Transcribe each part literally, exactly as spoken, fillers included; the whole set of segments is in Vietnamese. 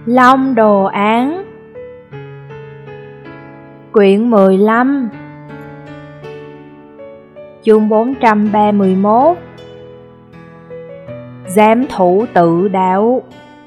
Long Đồ Án. Quyển mười lăm. Chương bốn trăm ba mươi mốt. Giám thủ tự đạo.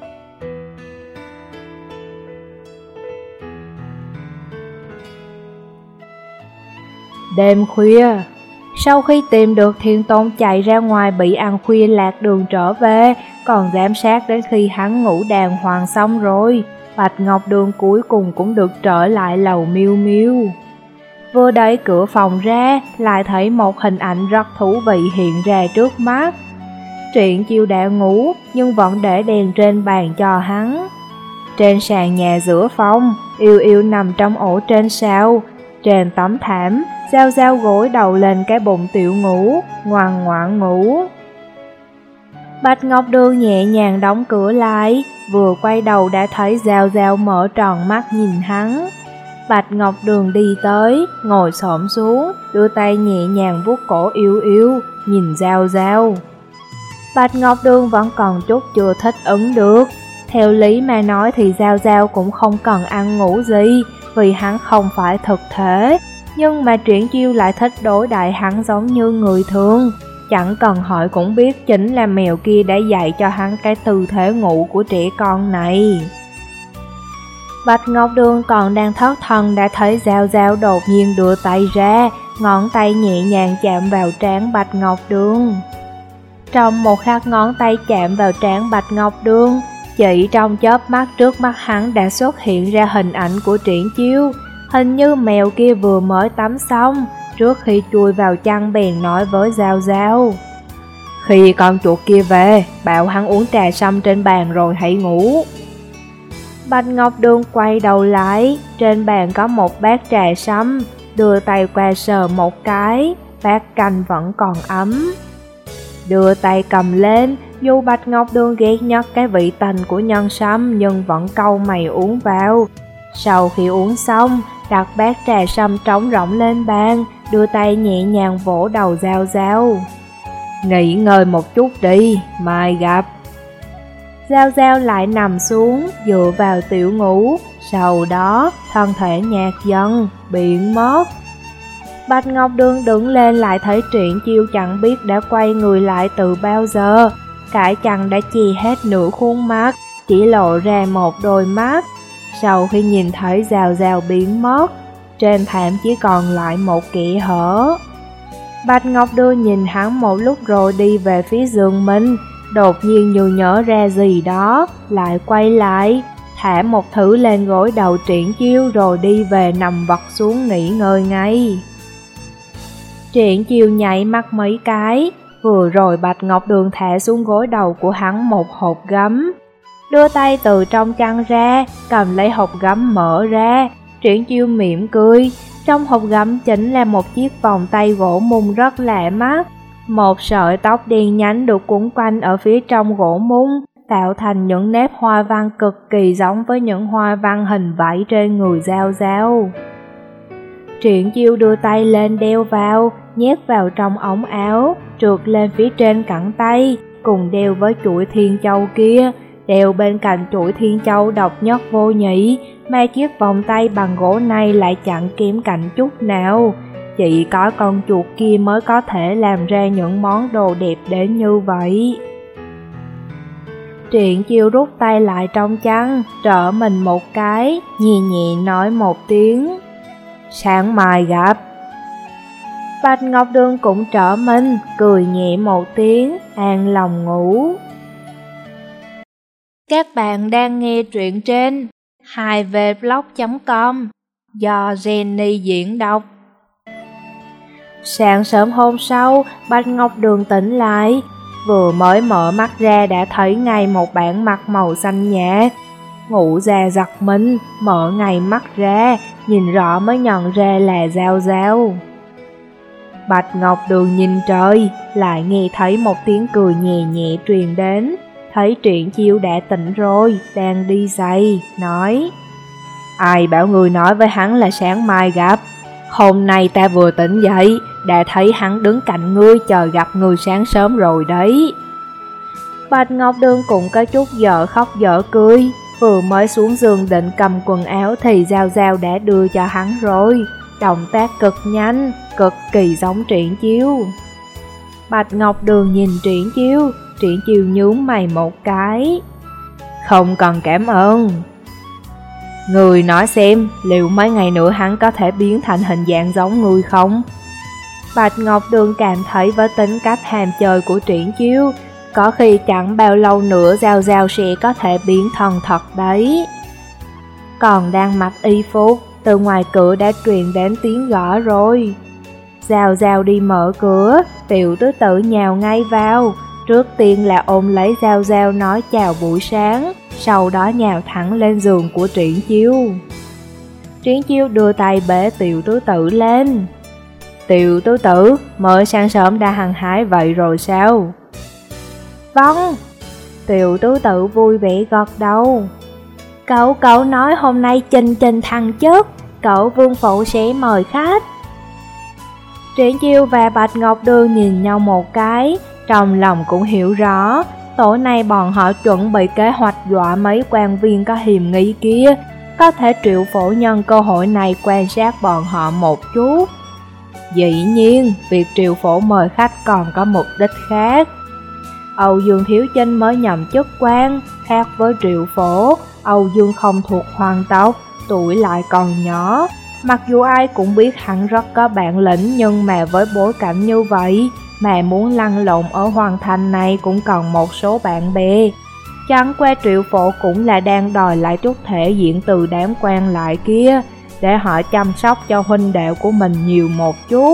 Đêm khuya, sau khi tìm được Thiên Tôn chạy ra ngoài bị ăn khuya lạc đường trở về, còn giám sát đến khi hắn ngủ đàng hoàng xong rồi, Bạch Ngọc Đường cuối cùng cũng được trở lại lầu Miêu Miêu. Vừa đẩy cửa phòng ra, lại thấy một hình ảnh rất thú vị hiện ra trước mắt. Triển Chiêu đã ngủ, nhưng vẫn để đèn trên bàn cho hắn. Trên sàn nhà giữa phòng, Yêu Yêu nằm trong ổ trên sao. Trên tấm thảm, Giao Giao gối đầu lên cái bụng tiểu ngủ, ngoan ngoãn ngủ. Bạch Ngọc Đường nhẹ nhàng đóng cửa lại, vừa quay đầu đã thấy Giao Giao mở tròn mắt nhìn hắn. Bạch Ngọc Đường đi tới, ngồi xổm xuống, đưa tay nhẹ nhàng vuốt cổ Yêu Yêu, nhìn Giao Giao. Bạch Ngọc Đường vẫn còn chút chưa thích ứng được. Theo lý mà nói thì Giao Giao cũng không cần ăn ngủ gì, vì hắn không phải thực thể. Nhưng mà Triển Chiêu lại thích đối đại hắn giống như người thường. Chẳng cần hỏi cũng biết chính là mèo kia đã dạy cho hắn cái tư thế ngủ của trẻ con này. Bạch Ngọc Đường còn đang thất thần đã thấy Giao Giao đột nhiên đưa tay ra, ngón tay nhẹ nhàng chạm vào trán Bạch Ngọc Đường. Trong một khắc ngón tay chạm vào trán Bạch Ngọc Đường, chỉ trong chớp mắt trước mắt hắn đã xuất hiện ra hình ảnh của Triển Chiêu. Hình như mèo kia vừa mới tắm xong, trước khi chui vào chăn bèn nói với Giao Giao: "Khi con chuột kia về, bảo hắn uống trà sâm trên bàn rồi hãy ngủ." Bạch Ngọc Đường quay đầu lại, trên bàn có một bát trà sâm, đưa tay qua sờ một cái, bát canh vẫn còn ấm. Đưa tay cầm lên, dù Bạch Ngọc Đường ghét nhất cái vị tanh của nhân sâm nhưng vẫn cau mày uống vào. Sau khi uống xong, đặt bát trà sâm trống rỗng lên bàn, đưa tay nhẹ nhàng vỗ đầu Giao Giao. "Nghỉ ngơi một chút đi, mai gặp." Giao Giao lại nằm xuống, dựa vào tiểu ngủ, sau đó thân thể nhạt dần, biến mất. Bạch Ngọc Đường đứng lên lại thấy Triển Chiêu chẳng biết đã quay người lại từ bao giờ. Cái chăn đã che hết nửa khuôn mặt, chỉ lộ ra một đôi mắt. Sau khi nhìn thấy Giao Giao biến mất, trên thảm chỉ còn lại một kẽ hở. Bạch Ngọc Đường nhìn hắn một lúc rồi đi về phía giường mình, đột nhiên như nhớ ra gì đó, lại quay lại, thả một thứ lên gối đầu Triển Chiêu rồi đi về nằm vật xuống nghỉ ngơi ngay. Triển Chiêu nhảy mắt mấy cái, vừa rồi Bạch Ngọc Đường thả xuống gối đầu của hắn một hộp gấm. Đưa tay từ trong chăn ra, cầm lấy hộp gấm mở ra. Triển Chiêu mỉm cười, trong hộp gấm chính là một chiếc vòng tay gỗ mung rất lạ mắt. Một sợi tóc đen nhánh được quấn quanh ở phía trong gỗ mung, tạo thành những nếp hoa văn cực kỳ giống với những hoa văn hình vảy trên người Giao Giao. Triển Chiêu đưa tay lên đeo vào, nhét vào trong ống áo, trượt lên phía trên cẳng tay, cùng đeo với chuỗi thiên châu kia, đeo bên cạnh chuỗi thiên châu độc nhất vô nhị, mà chiếc vòng tay bằng gỗ này lại chẳng kém cạnh chút nào. Chỉ có con chuột kia mới có thể làm ra những món đồ đẹp đến như vậy. Triển Chiêu rút tay lại trong chăn, trở mình một cái, nhẹ nhẹ nói một tiếng: "Sáng mai gặp." Bạch Ngọc Đường cũng trở mình, cười nhẹ một tiếng, an lòng ngủ. Các bạn đang nghe truyện trên hai v blog chấm com do Jenny diễn đọc. Sáng sớm hôm sau, Bạch Ngọc Đường tỉnh lại, vừa mới mở mắt ra đã thấy ngay một bản mặt màu xanh nhạt. Ngủ ra giật mình, mở ngay mắt ra, nhìn rõ mới nhận ra là Giao Giao. Bạch Ngọc Đường nhìn trời, lại nghe thấy một tiếng cười nhẹ nhẹ truyền đến. Thấy Triển Chiêu đã tỉnh rồi, đang đi giày, nói: "Ai bảo người nói với hắn là sáng mai gặp? Hôm nay ta vừa tỉnh dậy, đã thấy hắn đứng cạnh ngươi chờ gặp ngươi sáng sớm rồi đấy." Bạch Ngọc Đường cũng có chút dở khóc dở cười, Vừa mới xuống giường định cầm quần áo thì Giao Giao đã đưa cho hắn rồi. Động tác cực nhanh, cực kỳ giống Triển Chiêu. Bạch Ngọc Đường nhìn Triển Chiêu, Triển Chiêu nhướng mày một cái. Không cần cảm ơn. Người nói xem, liệu mấy ngày nữa hắn có thể biến thành hình dạng giống người không? Bạch Ngọc Đường cảm thấy với tính cách hàm chơi của Triển Chiêu, có khi chẳng bao lâu nữa Giao Giao sẽ có thể biến thần thật đấy. Còn đang mặc y phục, từ ngoài cửa đã truyền đến tiếng gõ rồi. Giao Giao đi mở cửa, Tiểu Tứ Tử nhào ngay vào. Trước tiên là ôm lấy Giao Giao nói chào buổi sáng, sau đó nhào thẳng lên giường của Triển Chiêu. Triển Chiêu đưa tay bế Tiểu Tứ Tử lên. Tiểu Tứ Tử, mới sáng sớm đã hăng hái vậy rồi sao? Vâng. Tiểu Tứ Tử vui vẻ gật đầu. Cậu cậu nói hôm nay trình trình thăng chức, cậu Vương Phụ sẽ mời khách. Triển Chiêu và Bạch Ngọc Đường nhìn nhau một cái, trong lòng cũng hiểu rõ, tối nay bọn họ chuẩn bị kế hoạch dọa mấy quan viên có hiềm nghi kia, có thể Triệu Phổ nhân cơ hội này quan sát bọn họ một chút. Dĩ nhiên, việc Triệu Phổ mời khách còn có mục đích khác. Âu Dương Thiếu Chinh mới nhậm chức quan, khác với Triệu Phổ, Âu Dương không thuộc hoàng tộc, tuổi lại còn nhỏ. Mặc dù ai cũng biết hắn rất có bản lĩnh, nhưng mà với bối cảnh như vậy, mà muốn lăn lộn ở hoàng thành này cũng còn một số bạn bè. Chẳng qua Triệu Phổ cũng là đang đòi lại chút thể diện từ đám quan lại kia, để họ chăm sóc cho huynh đệ của mình nhiều một chút.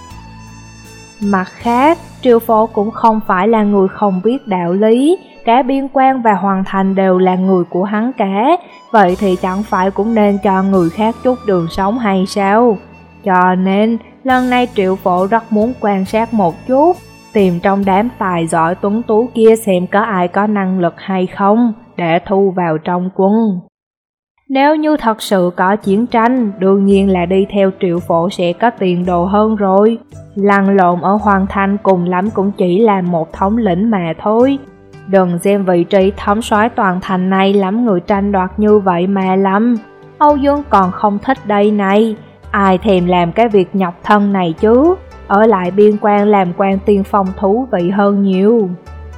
Mặt khác, Triệu Phổ cũng không phải là người không biết đạo lý, cả biên quan và hoàng thành đều là người của hắn cả, vậy thì chẳng phải cũng nên cho người khác chút đường sống hay sao? Cho nên, lần này Triệu Phổ rất muốn quan sát một chút, tìm trong đám tài giỏi tuấn tú kia xem có ai có năng lực hay không, để thu vào trong quân. Nếu như thật sự có chiến tranh, đương nhiên là đi theo Triệu Phổ sẽ có tiền đồ hơn rồi. Lăn lộn ở hoàng thành cùng lắm cũng chỉ là một thống lĩnh mà thôi. Đừng xem vị trí thống soái toàn thành này lắm người tranh đoạt như vậy mà lắm. Âu Dương còn không thích đây này, ai thèm làm cái việc nhọc thân này chứ, ở lại biên quan làm quan tiên phong thú vị hơn nhiều.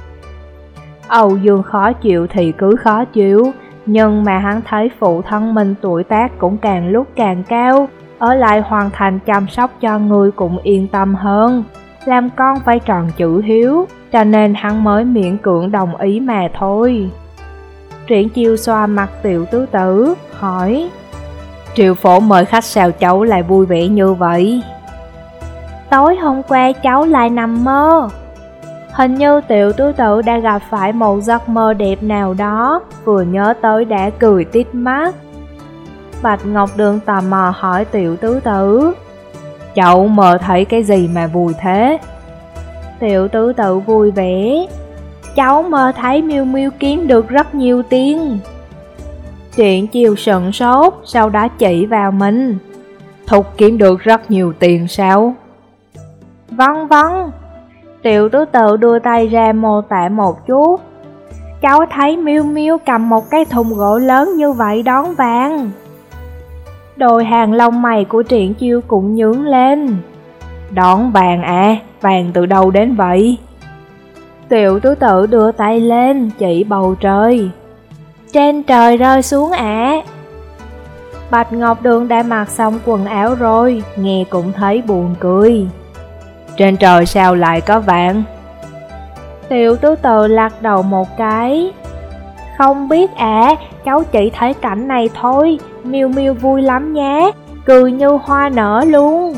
Âu Dương khó chịu thì cứ khó chịu, nhưng mà hắn thấy phụ thân mình tuổi tác cũng càng lúc càng cao, ở lại hoàn thành chăm sóc cho người cũng yên tâm hơn, làm con phải tròn chữ hiếu, cho nên hắn mới miễn cưỡng đồng ý mà thôi. Triển Chiêu xoa mặt Tiểu Tứ Tử, hỏi: Triệu Phổ mời khách sao cháu lại vui vẻ như vậy? Tối hôm qua cháu lại nằm mơ. Hình như Tiểu Tứ Tử đã gặp phải một giấc mơ đẹp nào đó, vừa nhớ tới đã cười tít mắt. Bạch Ngọc Đường tò mò hỏi Tiểu Tứ Tử: Cháu mơ thấy cái gì mà vui thế? Tiểu Tứ Tử vui vẻ: Cháu mơ thấy Miêu Miêu kiếm được rất nhiều tiền. Triển Chiêu sững sốt, sau đó chỉ vào mình: Thục kiếm được rất nhiều tiền sao? Vâng vâng. Tiểu Tứ Tự đưa tay ra mô tả một chút. Cháu thấy Miêu Miêu cầm một cái thùng gỗ lớn như vậy đón vàng. Đôi hàng lông mày của Triển Chiêu cũng nhướng lên. Đón vàng à, vàng từ đâu đến vậy? Tiểu Tứ Tự đưa tay lên, chỉ bầu trời. Trên trời rơi xuống ạ. À. Bạch Ngọc Đường đã mặc xong quần áo rồi, nghe cũng thấy buồn cười. Trên trời sao lại có vàng? Tiểu Tứ Tự lắc đầu một cái. Không biết ạ, à, cháu chỉ thấy cảnh này thôi, Miêu Miêu vui lắm nhé, cười như hoa nở luôn.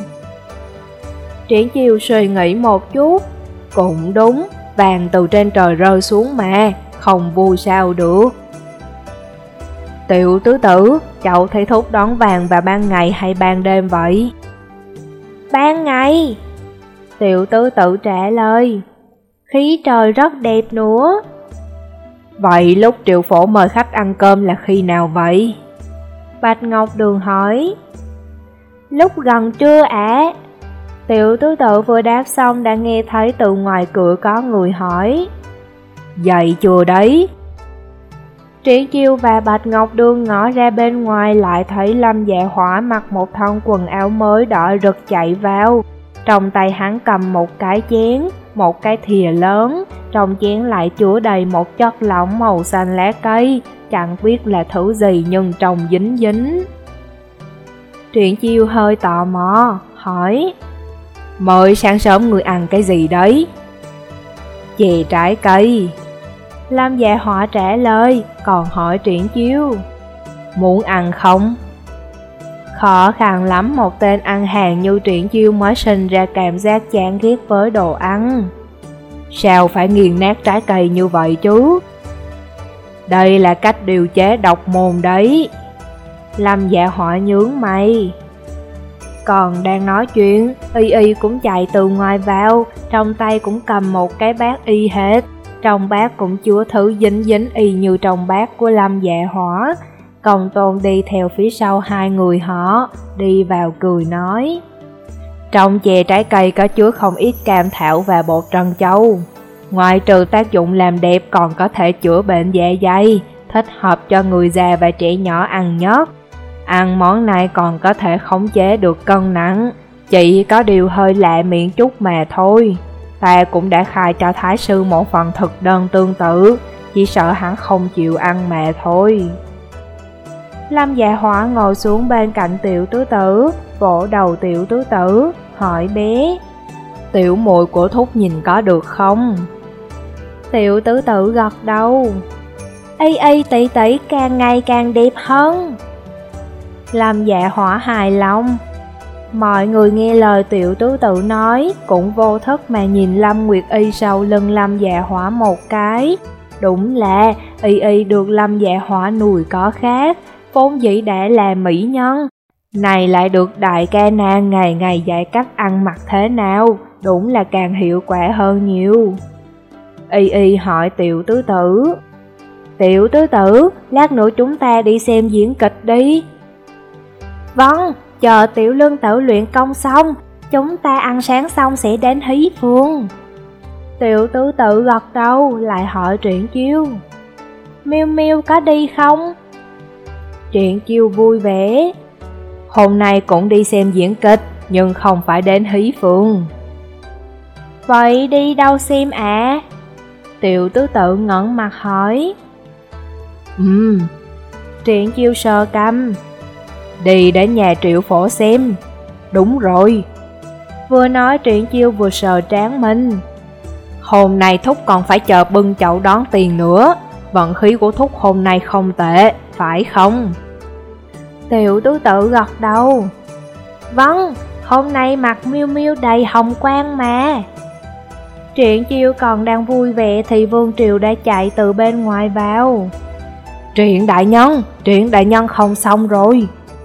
Triển Chiêu suy nghĩ một chút. Cũng đúng, vàng từ trên trời rơi xuống mà, không vui sao được. Tiểu Tứ Tử, cháu thấy Thúc đón vàng vào ban ngày hay ban đêm vậy? Ban ngày. Tiểu Tứ Tự trả lời. Khí trời rất đẹp nữa. Vậy lúc Triệu Phổ mời khách ăn cơm là khi nào vậy? Bạch Ngọc Đường hỏi. Lúc gần trưa ạ. À. Tiểu Tứ Tự vừa đáp xong đã nghe thấy từ ngoài cửa có người hỏi. Dậy chưa đấy? Triển Chiêu và Bạch Ngọc Đường ngõ ra bên ngoài lại thấy Lâm Dạ Hỏa mặc một thân quần áo mới đỏ rực chạy vào. Trong tay hắn cầm một cái chén, một cái thìa lớn, trong chén lại chứa đầy một chất lỏng màu xanh lá cây, chẳng biết là thứ gì nhưng trông dính dính. Triển Chiêu hơi tò mò, hỏi: Mới sáng sớm người ăn cái gì đấy? Chè trái cây. Lâm Dạ Hỏa trả lời, còn hỏi Triển Chiêu: Muốn ăn không? Khó khăn lắm một tên ăn hàng như Triển Chiêu mới sinh ra cảm giác chán ghét với đồ ăn. Sao phải nghiền nát trái cây như vậy chứ? Đây là cách điều chế độc môn đấy. Lâm Dạ Hỏa nhướng mày. Còn đang nói chuyện, Y Y cũng chạy từ ngoài vào, trong tay cũng cầm một cái bát y hệt. Trong bát cũng chứa thứ dính dính y như trong bát của Lâm Dạ Hỏa. Công Tôn đi theo phía sau hai người họ, đi vào cười nói: Trong chè trái cây có chứa không ít cam thảo và bột trân châu. Ngoài trừ tác dụng làm đẹp còn có thể chữa bệnh dạ dày, thích hợp cho người già và trẻ nhỏ ăn nhất. Ăn món này còn có thể khống chế được cân nặng, chỉ có điều hơi lạ miệng chút mà thôi. Ta cũng đã khai cho Thái sư một phần thực đơn tương tự, chỉ sợ hắn không chịu ăn mà thôi. Lâm Dạ Hỏa ngồi xuống bên cạnh Tiểu Tứ Tử, vỗ đầu Tiểu Tứ Tử, hỏi bé: Tiểu muội của thúc nhìn có được không? Tiểu Tứ Tử gật đầu: Y Y tỷ tỷ càng ngày càng đẹp hơn. Lâm Dạ Hỏa hài lòng. Mọi người nghe lời Tiểu Tứ Tử nói, cũng vô thức mà nhìn Lâm Nguyệt Y sau lưng Lâm Dạ Hỏa một cái. Đúng là Y Y được Lâm Dạ Hỏa nuôi có khác, vốn dĩ đã là mỹ nhân, này lại được đại ca nàng ngày ngày dạy cách ăn mặc thế nào, đúng là càng hiệu quả hơn nhiều. Y Y hỏi Tiểu Tứ Tử: Tiểu Tứ Tử, lát nữa chúng ta đi xem diễn kịch đi. Vâng, chờ Tiểu Lương Tử luyện công xong, chúng ta ăn sáng xong sẽ đến Hí Phương. Tiểu Tứ Tử gật đầu, lại hỏi Triển Chiêu: Miêu Miêu có đi không? Triển Chiêu vui vẻ: Hôm nay cũng đi xem diễn kịch, nhưng không phải đến Hí Phương. Vậy đi đâu xem ạ? À? Tiểu Tứ Tử ngẩng mặt hỏi. Ừm. Triển Chiêu sờ cằm: Đi đến nhà Triệu Phổ xem. Đúng rồi. Vừa nói Triển Chiêu vừa sờ trán mình. Hôm nay thúc còn phải chờ bưng chậu đón tiền nữa. Vận khí của thúc hôm nay không tệ, phải không? Tiểu Tứ Tử gật đầu. Vâng, hôm nay mặt Miêu Miêu đầy hồng quang mà. Triển Chiêu còn đang vui vẻ thì Vương Triều đã chạy từ bên ngoài vào. Triển đại nhân, Triển đại nhân không xong rồi.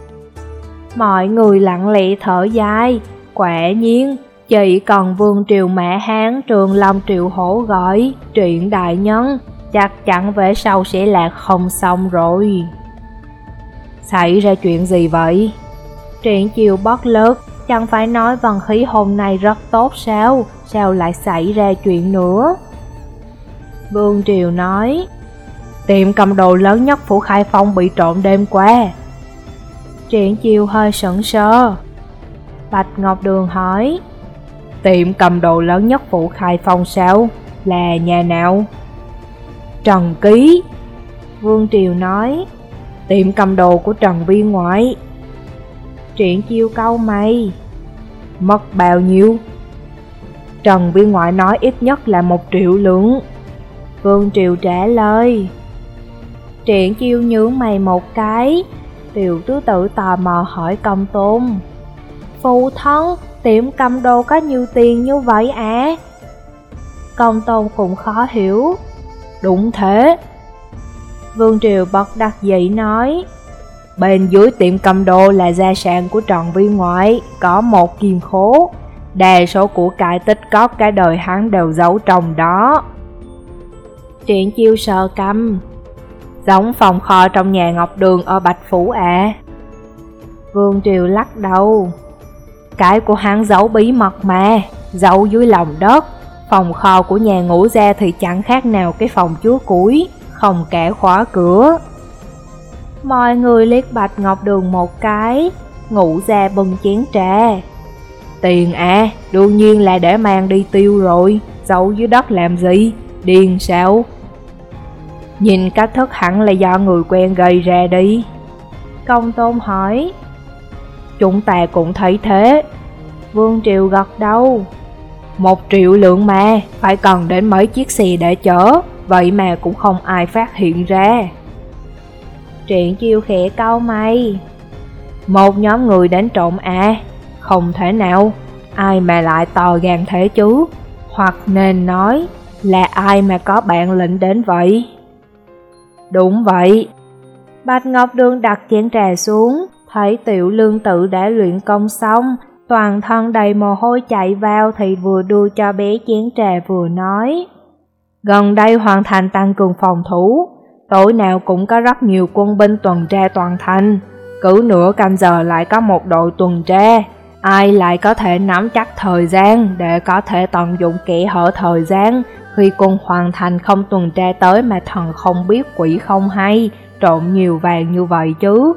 Mọi người lặng lẽ thở dài. Quả nhiên, chỉ còn Vương Triều Mã Hán Trường Long Triệu Hổ gọi Triển đại nhân, chắc chắn về sau sẽ là không xong rồi. Xảy ra chuyện gì vậy? Triển Chiêu bất lực, chẳng phải nói vận khí hôm nay rất tốt sao? Sao lại xảy ra chuyện nữa? Vương Triều nói: Tiệm cầm đồ lớn nhất phủ Khai Phong bị trộm đêm qua. Triển Chiêu hơi sững sờ. Bạch Ngọc Đường hỏi: Tiệm cầm đồ lớn nhất phủ Khai Phong sao? Là nhà nào? Trần Ký. Vương Triều nói: Tiệm cầm đồ của Trần Viên Ngoại. Triển Chiêu cau mày: Mất bao nhiêu? Trần Viên Ngoại nói ít nhất là một triệu lượng. Vương Triều trả lời. Triển Chiêu nhướng mày một cái. Tiểu Tứ Tử tò mò hỏi Công Tôn: Phụ thân, tiệm cầm đồ có nhiều tiền như vậy à? Công Tôn cũng khó hiểu. Đúng thế. Vương Triều bất đắc dĩ nói: Bên dưới tiệm cầm đồ là gia sản của Trần Viên Ngoại, có một kim khố. Đa số của cải tích cóp cả đời hắn đều giấu trong đó. Triển Chiêu sờ cằm: Giống phòng kho trong nhà Ngọc Đường ở Bạch Phủ à? Vương Triều lắc đầu: Cái của hắn giấu bí mật mà, giấu dưới lòng đất. Phòng kho của nhà Ngũ gia thì chẳng khác nào cái phòng chứa củi, không kẻ khóa cửa. Mọi người liếc Bạch Ngọc Đường một cái, Ngũ Gia bưng chén trà. Tiền à, đương nhiên là để mang đi tiêu rồi, giấu dưới đất làm gì, điên sao? Nhìn cách thức hẳn là do người quen gây ra đi. Công Tôn hỏi. Chúng ta cũng thấy thế. Vương Triều gật đầu. Một triệu lượng mà, phải cần đến mấy chiếc xe để chở, vậy mà cũng không ai phát hiện ra. Triển Chiêu khẽ cau mày. Một nhóm người đến trộm à? Không thể nào, ai mà lại to gan thế chứ? Hoặc nên nói là ai mà có bản lĩnh đến vậy? Đúng vậy. Bạch Ngọc Đường đặt chén trà xuống, thấy Tiểu Lương Tự đã luyện công xong, toàn thân đầy mồ hôi chạy vào thì vừa đưa cho bé chén trà vừa nói. Gần đây hoàn thành tăng cường phòng thủ, tối nào cũng có rất nhiều quân binh tuần tra toàn thành, cứ nửa canh giờ lại có một đội tuần tra. Ai lại có thể nắm chắc thời gian để có thể tận dụng kẽ hở thời gian khi quân hoàn thành không tuần tra tới mà thần không biết quỷ không hay, trộn nhiều vàng như vậy chứ?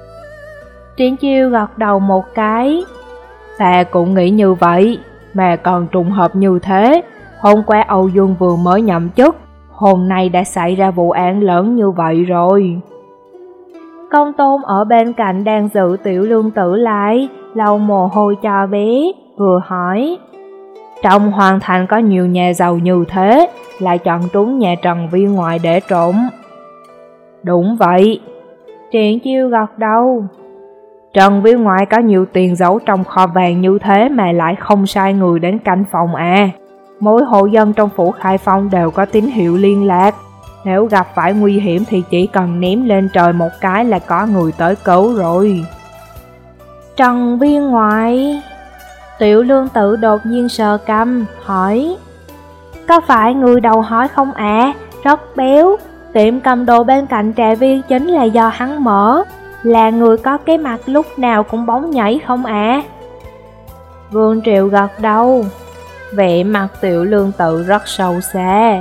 Triển Chiêu gật đầu một cái. Ta cũng nghĩ như vậy, mà còn trùng hợp như thế. Hôm qua Âu Dương vừa mới nhậm chức, hôm nay đã xảy ra vụ án lớn như vậy rồi. Công Tôn ở bên cạnh đang giữ Tiểu Lương Tử lại, lau mồ hôi cho bé, vừa hỏi. Trong hoàng thành có nhiều nhà giàu như thế, lại chọn trúng nhà Trần Viên Ngoại để trộm. Đúng vậy. Triển Chiêu gật đầu. Trần Viên Ngoại có nhiều tiền giấu trong kho vàng như thế mà lại không sai người đến canh phòng à. Mỗi hộ dân trong phủ Khai Phong đều có tín hiệu liên lạc. Nếu gặp phải nguy hiểm thì chỉ cần ném lên trời một cái là có người tới cứu rồi. Trần Viên Ngoại. Tiểu Lương Tự đột nhiên sờ cằm, hỏi. Có phải người đầu hỏi không ạ? À? Rất béo. Tiệm cầm đồ bên cạnh trà viên chính là do hắn mở. Là người có cái mặt lúc nào cũng bóng nhảy không ạ? À? Vương Triệu gật đầu. Vẻ mặt Tiểu Lương Tự rất sâu xa.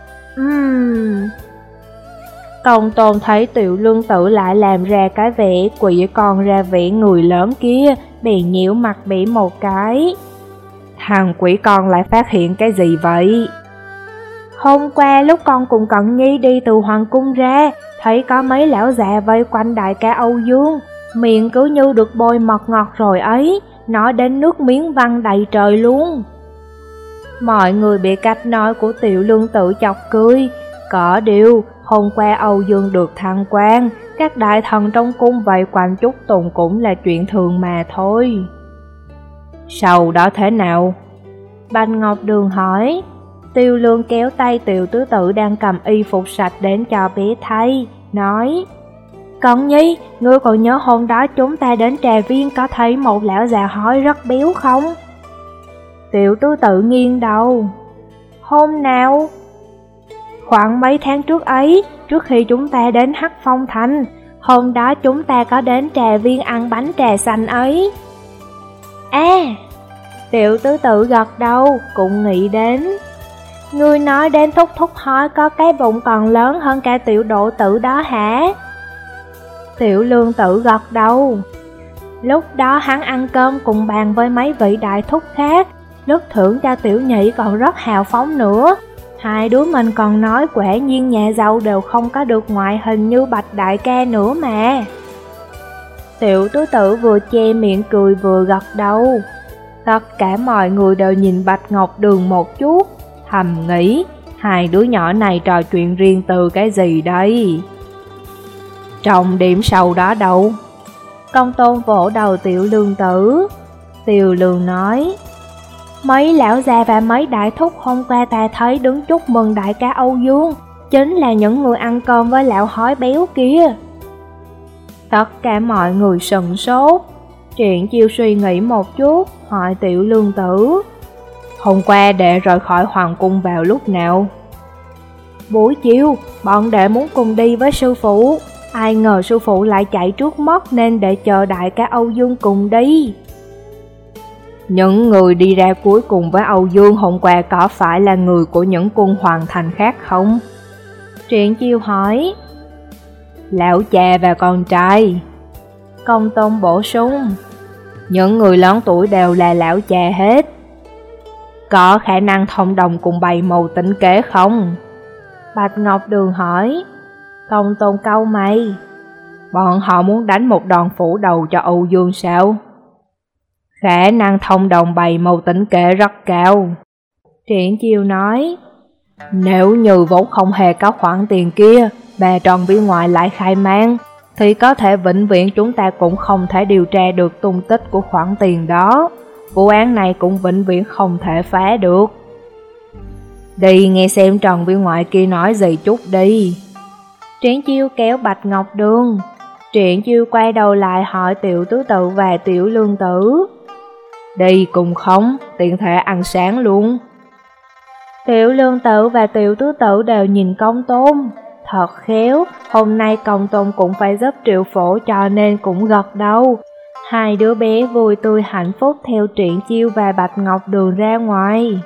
Ừm. Công Tôn thấy Tiểu Lương Tự lại làm ra cái vẻ quỷ con ra vẻ người lớn kia, bèn nhíu mặt bỉ một cái. Thằng quỷ con lại phát hiện cái gì vậy? Hôm qua lúc con cùng Cận Nhi đi từ hoàng cung ra, thấy có mấy lão già vây quanh đại ca Âu Dương, miệng cứ như được bôi mật ngọt rồi ấy, nói đến nước miếng văng đầy trời luôn. Mọi người bị cách nói của Tiểu Lương Tự chọc cười. Có điều, hôm qua Âu Dương được thăng quan, các đại thần trong cung vây quanh chúc tùng cũng là chuyện thường mà thôi. Sau đó thế nào? Bạch Ngọc Đường hỏi. Tiêu Lương kéo tay Tiểu Tứ Tự đang cầm y phục sạch đến cho bé thay, nói. Cận Nhi, ngươi còn nhớ hôm đó chúng ta đến trà viên có thấy một lão già hói rất béo không? Tiểu Tứ Tự nghiêng đầu. Hôm nào? Khoảng mấy tháng trước ấy, trước khi chúng ta đến Hắc Phong Thành, hôm đó chúng ta có đến trà viên ăn bánh trà xanh ấy. À, Tiểu Tứ Tự gật đầu, cũng nghĩ đến. Ngươi nói đến thúc thúc hói có cái bụng còn lớn hơn cả Tiểu Độ Tử đó hả? Tiểu Lương Tự gật đầu. Lúc đó hắn ăn cơm cùng bàn với mấy vị đại thúc khác, lúc thưởng cho Tiểu Nhị còn rất hào phóng nữa. Hai đứa mình còn nói quả nhiên nhà giàu đều không có được ngoại hình như Bạch đại ca nữa mà. Tiểu Tứ Tự vừa che miệng cười vừa gật đầu. Tất cả mọi người đều nhìn Bạch Ngọc Đường một chút, thầm nghĩ hai đứa nhỏ này trò chuyện riêng từ cái gì đây? Trọng điểm sau đó đâu? Công Tôn vỗ đầu Tiểu Lương Tử. Tiểu Lương nói. Mấy lão già và mấy đại thúc hôm qua ta thấy đứng chúc mừng đại ca Âu Dương, chính là những người ăn cơm với lão hói béo kia. Tất cả mọi người sững sốt. Triển Chiêu suy nghĩ một chút, hỏi Tiểu Lương Tử. Hôm qua đệ rời khỏi hoàng cung vào lúc nào? Buổi chiều, bọn đệ muốn cùng đi với sư phụ. Ai ngờ sư phụ lại chạy trước mất nên để chờ đại ca Âu Dương cùng đi. Những người đi ra cuối cùng với Âu Dương hôm qua có phải là người của những quân hoàng thành khác không? Triển Chiêu hỏi. Lão cha và con trai. Công Tôn bổ sung. Những người lớn tuổi đều là lão cha hết. Có khả năng thông đồng cùng bày mưu tính kế không? Bạch Ngọc Đường hỏi. Công Tôn cau mày. Bọn họ muốn đánh một đòn phủ đầu cho Âu Dương sao? Khả năng thông đồng bày mưu tính kế rất cao. Triển Chiêu nói. Nếu như vốn không hề có khoản tiền kia, bà Trần bên ngoài lại khai mang, thì có thể vĩnh viễn chúng ta cũng không thể điều tra được tung tích của khoản tiền đó. Vụ án này cũng vĩnh viễn không thể phá được. Đi nghe xem Trần bên ngoài kia nói gì chút đi. Triển Chiêu kéo Bạch Ngọc Đường. Triển Chiêu quay đầu lại hỏi Tiểu Tứ Tự và Tiểu Lương Tử. Đi cùng không, tiện thể ăn sáng luôn. Tiểu Lương Tử và Tiểu Tứ Tự đều nhìn Công Tôn. Thật khéo, hôm nay Công Tôn cũng phải giúp Triệu Phổ cho nên cũng gật đầu. Hai đứa bé vui tươi hạnh phúc theo Triển Chiêu và Bạch Ngọc Đường ra ngoài.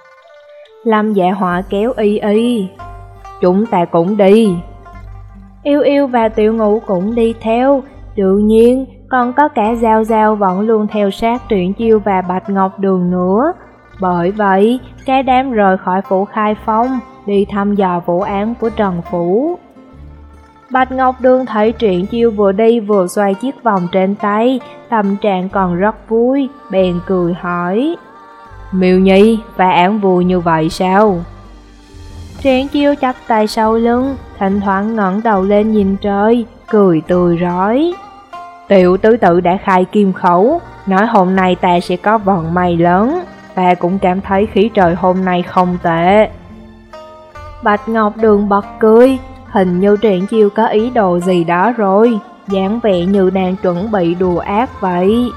Lâm Dạ Họa kéo Y Y. Chúng ta cũng đi. Yêu Yêu và Tiểu Ngũ cũng đi theo. Đương nhiên, còn có cả Giao Giao vẫn luôn theo sát Triển Chiêu và Bạch Ngọc Đường nữa. Bởi vậy, cái đám rời khỏi phủ Khai Phong, đi thăm dò vụ án của Trần Phủ. Bạch Ngọc Đường thấy Triển Chiêu vừa đi vừa xoay chiếc vòng trên tay, tâm trạng còn rất vui, bèn cười hỏi. Miêu Nhi, phá án vui như vậy sao? Triển Chiêu chắp tay sau lưng, thỉnh thoảng ngẩng đầu lên nhìn trời, cười tươi rói. Tiểu Tứ Tự đã khai kim khẩu, nói hôm nay ta sẽ có vận may lớn. Ta cũng cảm thấy khí trời hôm nay không tệ. Bạch Ngọc Đường bật cười, hình như Triển Chiêu có ý đồ gì đó rồi, dáng vẻ như đang chuẩn bị đùa ác vậy.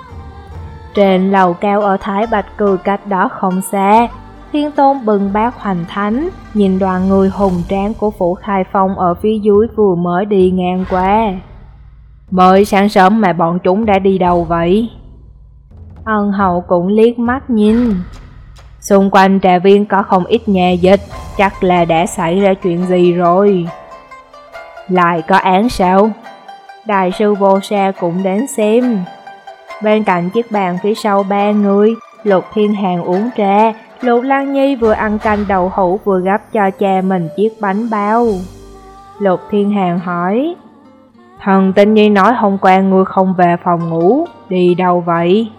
Trên lầu cao ở Thái Bạch Cừ cách đó không xa, Thiên Tôn bừng bát hoành thánh, nhìn đoàn người hùng tráng của phủ Khai Phong ở phía dưới vừa mới đi ngang qua. Mới sáng sớm mà bọn chúng đã đi đâu vậy? Ân Hậu cũng liếc mắt nhìn. Xung quanh trà viên có không ít nhà dịch, chắc là đã xảy ra chuyện gì rồi. Lại có án sao? Đại sư Vô Sa cũng đến xem. Bên cạnh chiếc bàn phía sau ba người, Lục Thiên Hàn uống trà, Lục Lăng Nhi vừa ăn canh đậu hũ vừa gấp cho cha mình chiếc bánh bao. Lục Thiên Hàn hỏi. Thần Tinh Nhi nói hôm qua ngươi không về phòng ngủ, đi đâu vậy?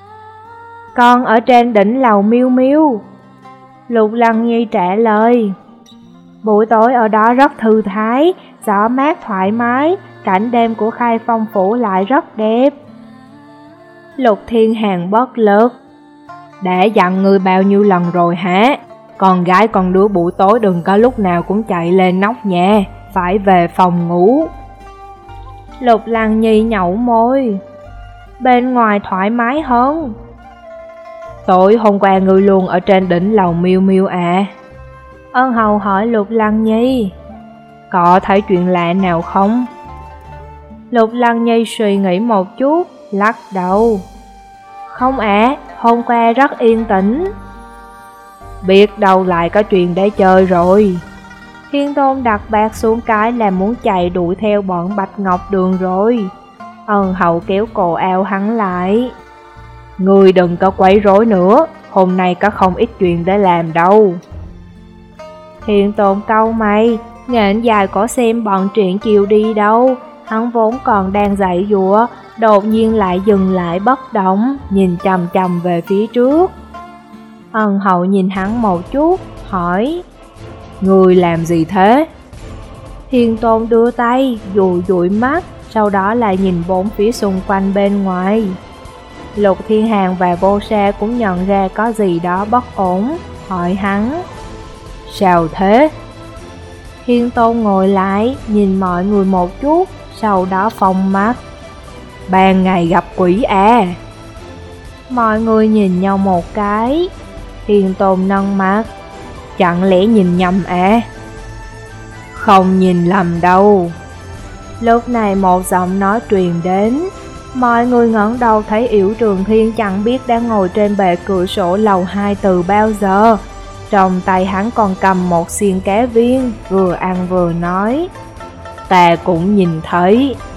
Con ở trên đỉnh lầu Miêu Miêu. Lục Lăng Nhi trả lời. Buổi tối ở đó rất thư thái, gió mát thoải mái, cảnh đêm của Khai Phong phủ lại rất đẹp. Lục Thiên Hàn bất lực. Đã dặn ngươi bao nhiêu lần rồi hả? Con gái con đứa buổi tối đừng có lúc nào cũng chạy lên nóc nhà, phải về phòng ngủ. Lục Lăng Nhi nhẩu môi. Bên ngoài thoải mái hơn. Tối hôm qua ngươi luôn ở trên đỉnh lầu Miêu Miêu à? Ân Hầu hỏi Lục Lăng Nhi. Có thấy chuyện lạ nào không? Lục Lăng Nhi suy nghĩ một chút, lắc đầu. Không ạ, à, hôm qua rất yên tĩnh. Biết đâu lại có chuyện để chơi rồi. Thiên Tôn đặt bạc xuống cái là muốn chạy đuổi theo bọn Bạch Ngọc Đường rồi. Ân Hậu kéo cổ áo hắn lại. Ngươi đừng có quấy rối nữa, hôm nay có không ít chuyện để làm đâu. Thiên Tôn cau mày, nghển dài có xem bọn Triển Chiêu đi đâu. Hắn vốn còn đang dậy dụa, đột nhiên lại dừng lại bất động, nhìn chằm chằm về phía trước. Ân Hậu nhìn hắn một chút, hỏi. Ngươi làm gì thế? Thiên Tôn đưa tay, dụi dụi mắt, sau đó lại nhìn bốn phía xung quanh bên ngoài. Lục Thiên Hàn và Vô Sa cũng nhận ra có gì đó bất ổn, hỏi hắn. Sao thế? Thiên Tôn ngồi lại, nhìn mọi người một chút, sau đó phông mắt. Ban ngày gặp quỷ à? Mọi người nhìn nhau một cái. Thiên Tôn nâng mắt. Chẳng lẽ nhìn nhầm à? Không nhìn lầm đâu. Lúc này một giọng nói truyền đến. Mọi người ngẩng đầu thấy Yểu Trường Thiên chẳng biết đang ngồi trên bệ cửa sổ lầu hai từ bao giờ. Trong tay hắn còn cầm một xiên cá viên, vừa ăn vừa nói: Ta cũng nhìn thấy,